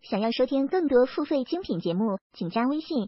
想要收听更多付费精品节目，请加微信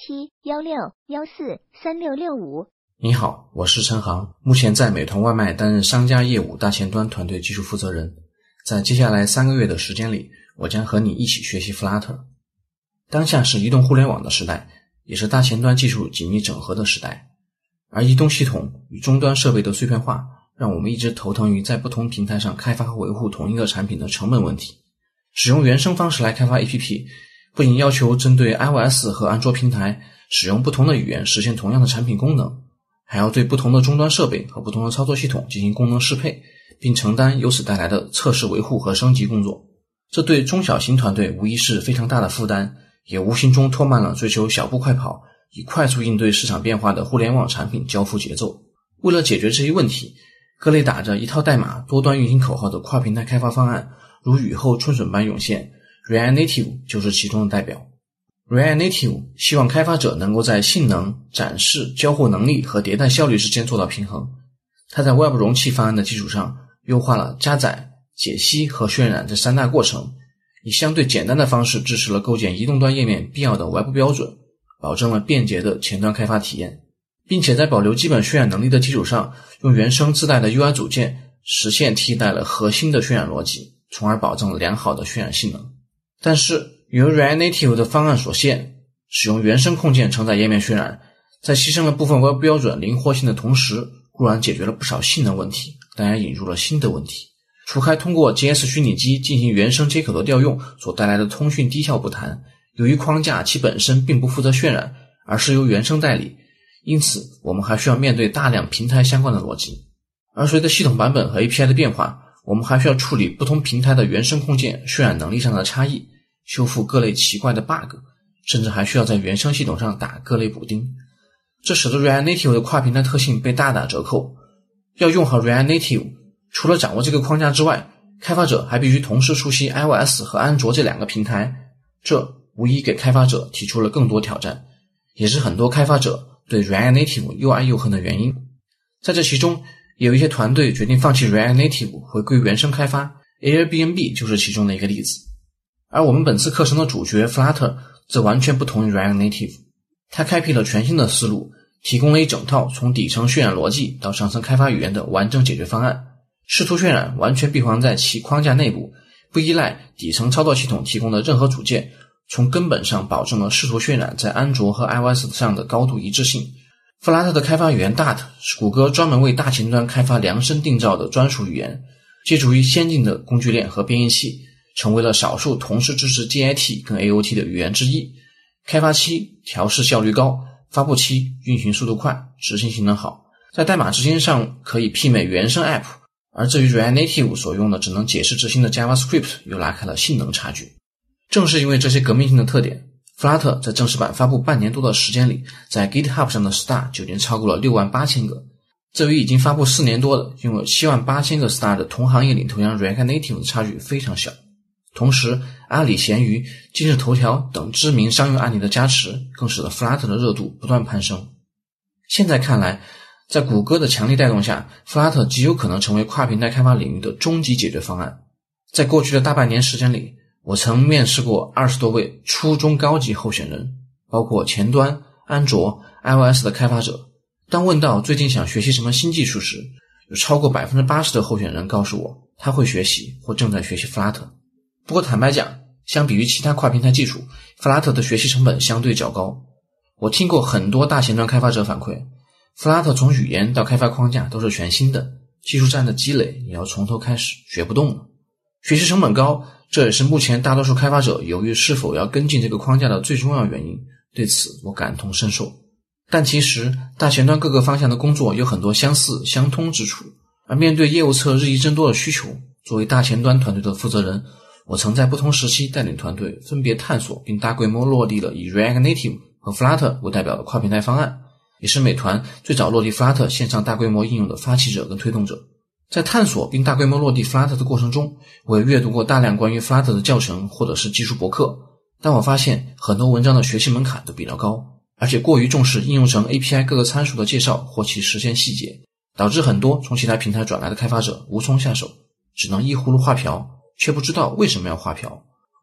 1716143665。 你好，我是陈航，目前在美团外卖担任商家业务大前端团队技术负责人。在接下来3个月的时间里，我将和你一起学习 Flutter。当下是移动互联网的时代，也是大前端技术紧密整合的时代。而移动系统与终端设备的碎片化，让我们一直头疼于在不同平台上开发和维护同一个产品的成本问题。使用原生方式来开发 APP， 不仅要求针对 iOS 和安卓平台使用不同的语言实现同样的产品功能，还要对不同的终端设备和不同的操作系统进行功能适配，并承担由此带来的测试维护和升级工作。这对中小型团队无疑是非常大的负担，也无形中拖慢了追求小步快跑，以快速应对市场变化的互联网产品交付节奏。为了解决这一问题，各类打着一套代码多端运行口号的跨平台开发方案如雨后春笋般涌现， React Native 就是其中的代表。React Native 希望开发者能够在性能、展示、交互能力和迭代效率之间做到平衡。它在 Web 容器方案的基础上，优化了加载、解析和渲染这3大过程，以相对简单的方式支持了构建移动端页面必要的 Web 标准，保证了便捷的前端开发体验，并且在保留基本渲染能力的基础上，用原生自带的 UI 组件实现替代了核心的渲染逻辑，从而保证了良好的渲染性能。但是由于 React Native 的方案所限，使用原生控件承载页面渲染，在牺牲了部分 Web 标准灵活性的同时，固然解决了不少性能问题，但也引入了新的问题。除开通过 JS 虚拟机进行原生接口的调用所带来的通讯低效不谈，由于框架其本身并不负责渲染，而是由原生代理，因此我们还需要面对大量平台相关的逻辑。而随着系统版本和 API 的变化，我们还需要处理不同平台的原生控件渲染能力上的差异，修复各类奇怪的 bug， 甚至还需要在原生系统上打各类补丁。这使得 React Native 的跨平台特性被大打折扣。要用好 React Native， 除了掌握这个框架之外，开发者还必须同时熟悉 iOS 和安卓这2个平台，这无疑给开发者提出了更多挑战，也是很多开发者对 React Native 又爱又恨的原因。在这其中，有一些团队决定放弃 React Native 回归原生开发， Airbnb 就是其中的一个例子。而我们本次课程的主角 Flutter 则完全不同于 React Native， 它开辟了全新的思路，提供了一整套从底层渲染逻辑到上层开发语言的完整解决方案。视图渲染完全闭环在其框架内部，不依赖底层操作系统提供的任何组件，从根本上保证了视图渲染在安卓和 iOS 上的高度一致性。Flutter 的开发语言 Dart 是谷歌专门为大前端开发量身定造的专属语言，借助于先进的工具链和编译器，成为了少数同时支持 JIT 跟 AOT 的语言之一。开发期调试效率高，发布期运行速度快，执行性能好，在代码执行上可以媲美原生 App， 而至于 React Native 所用的只能解释执行的 JavaScript 又拉开了性能差距。正是因为这些革命性的特点， Flutter 在正式版发布半年多的时间里，在 GitHub 上的 star 就已经超过了68000个，这与已经发布4年多的拥有78000个 star 的同行业领头羊 React Native 的差距非常小。同时，阿里、闲鱼、今日头条等知名商用案例的加持，更使得 Flutter 的热度不断攀升。现在看来，在谷歌的强力带动下， Flutter 极有可能成为跨平台开发领域的终极解决方案。在过去的大半年时间里，我曾面试过20多位初中高级候选人，包括前端、安卓、iOS 的开发者。当问到最近想学习什么新技术时，有超过 80% 的候选人告诉我他会学习或正在学习 Flutter。 不过坦白讲，相比于其他跨平台技术， Flutter 的学习成本相对较高。我听过很多大前端开发者反馈， Flutter 从语言到开发框架都是全新的，技术栈的积累也要从头开始，学不动了。学习成本高，这也是目前大多数开发者犹豫是否要跟进这个框架的最重要原因，对此我感同身受。但其实大前端各个方向的工作有很多相似相通之处，而面对业务侧日益增多的需求，作为大前端团队的负责人，我曾在不同时期带领团队分别探索并大规模落地了以 React Native 和 Flutter 为代表的跨平台方案，也是美团最早落地 Flutter 线上大规模应用的发起者跟推动者。在探索并大规模落地 Flutter 的过程中，我也阅读过大量关于 Flutter 的教程或者是技术博客，但我发现很多文章的学习门槛都比较高，而且过于重视应用层 API 各个参数的介绍或其实现细节，导致很多从其他平台转来的开发者无从下手，只能依葫芦画瓢，却不知道为什么要画瓢。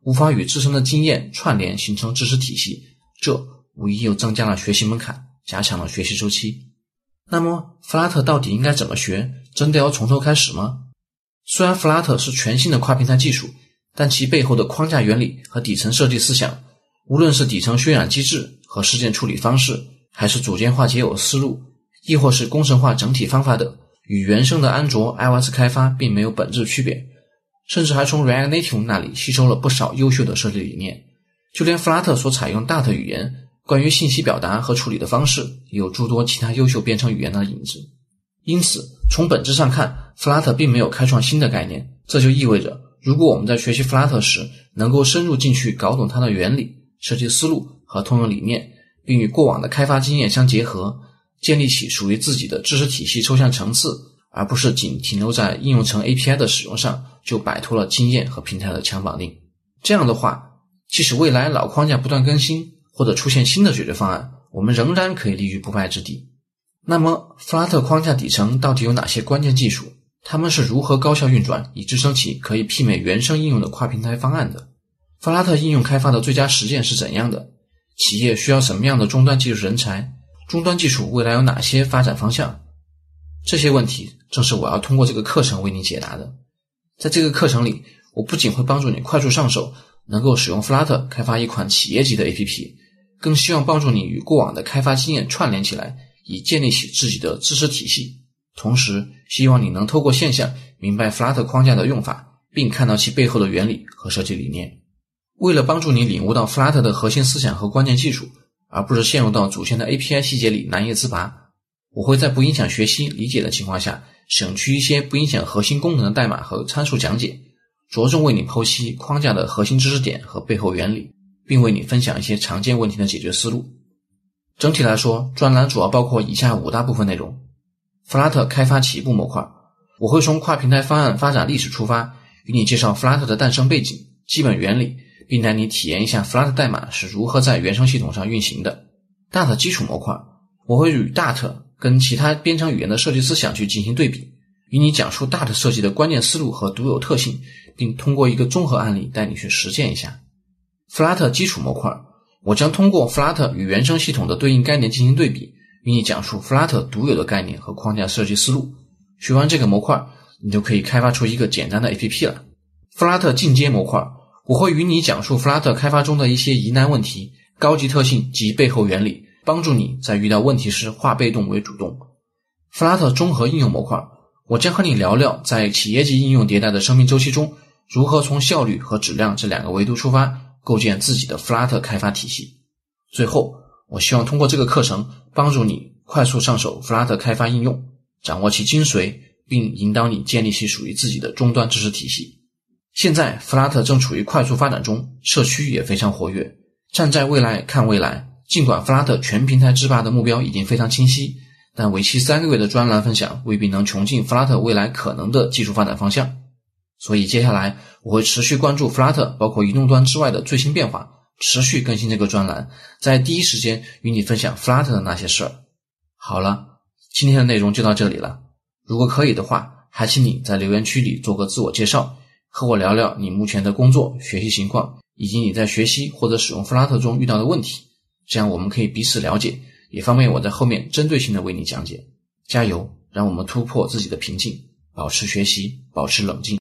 无法与自身的经验串联形成知识体系，这无疑又增加了学习门槛，加强了学习周期。那么 Flutter 到底应该怎么学？真的要从头开始吗？虽然 Flutter 是全新的跨平台技术，但其背后的框架原理和底层设计思想，无论是底层渲染机制和事件处理方式，还是组件化解耦思路，亦或是工程化整体方法等，与原生的安卓 iOS 开发并没有本质区别，甚至还从 React Native 那里吸收了不少优秀的设计理念。就连 Flutter 所采用 Dart 语言，关于信息表达和处理的方式，也有诸多其他优秀编程语言的影子。因此，从本质上看， Flutter 并没有开创新的概念，这就意味着，如果我们在学习 Flutter 时，能够深入进去搞懂它的原理、设计思路和通用理念，并与过往的开发经验相结合，建立起属于自己的知识体系抽象层次，而不是仅停留在应用层 API 的使用上，就摆脱了经验和平台的强绑定。这样的话，即使未来老框架不断更新，或者出现新的解决方案，我们仍然可以立于不败之地。那么 Flutter 框架底层到底有哪些关键技术？它们是如何高效运转，以支撑起可以媲美原生应用的跨平台方案的？ Flutter 应用开发的最佳实践是怎样的？企业需要什么样的终端技术人才？终端技术未来有哪些发展方向？这些问题正是我要通过这个课程为你解答的。在这个课程里，我不仅会帮助你快速上手，能够使用 Flutter 开发一款企业级的 APP， 更希望帮助你与过往的开发经验串联起来，以建立起自己的知识体系。同时，希望你能透过现象明白 Flutter 框架的用法，并看到其背后的原理和设计理念。为了帮助你领悟到 Flutter 的核心思想和关键技术，而不是陷入到组件的 API 细节里难以自拔，我会在不影响学习理解的情况下，省去一些不影响核心功能的代码和参数讲解，着重为你剖析框架的核心知识点和背后原理，并为你分享一些常见问题的解决思路。整体来说，专栏主要包括以下5大部分内容。Flutter 开发起步模块，我会从跨平台方案发展历史出发，与你介绍 Flutter 的诞生背景、基本原理，并带你体验一下 Flutter 代码是如何在原生系统上运行的。Dart 基础模块，我会与 Dart 跟其他编程语言的设计思想去进行对比，与你讲述 Dart 设计的关键思路和独有特性，并通过一个综合案例带你去实践一下。Flutter 基础模块，我将通过 Flutter 与原生系统的对应概念进行对比，与你讲述 Flutter 独有的概念和框架设计思路。学完这个模块，你就可以开发出一个简单的 APP 了。Flutter 进阶模块，我会与你讲述 Flutter 开发中的一些疑难问题、高级特性及背后原理，帮助你在遇到问题时化被动为主动。Flutter 综合应用模块，我将和你聊聊在企业级应用迭代的生命周期中，如何从效率和质量这2个维度出发，构建自己的 Flutter 开发体系。最后，我希望通过这个课程帮助你快速上手 Flutter 开发应用，掌握其精髓，并引导你建立起属于自己的终端知识体系。现在 Flutter 正处于快速发展中，社区也非常活跃。站在未来看未来，尽管 Flutter 全平台制霸的目标已经非常清晰，但为期3个月的专栏分享未必能穷尽 Flutter 未来可能的技术发展方向。所以接下来我会持续关注 Flutter 包括移动端之外的最新变化，持续更新这个专栏，在第一时间与你分享 Flutter 的那些事儿。好了，今天的内容就到这里了。如果可以的话，还请你在留言区里做个自我介绍，和我聊聊你目前的工作、学习情况，以及你在学习或者使用 Flutter 中遇到的问题，这样我们可以彼此了解，也方便我在后面针对性的为你讲解。加油，让我们突破自己的瓶颈，保持学习，保持冷静。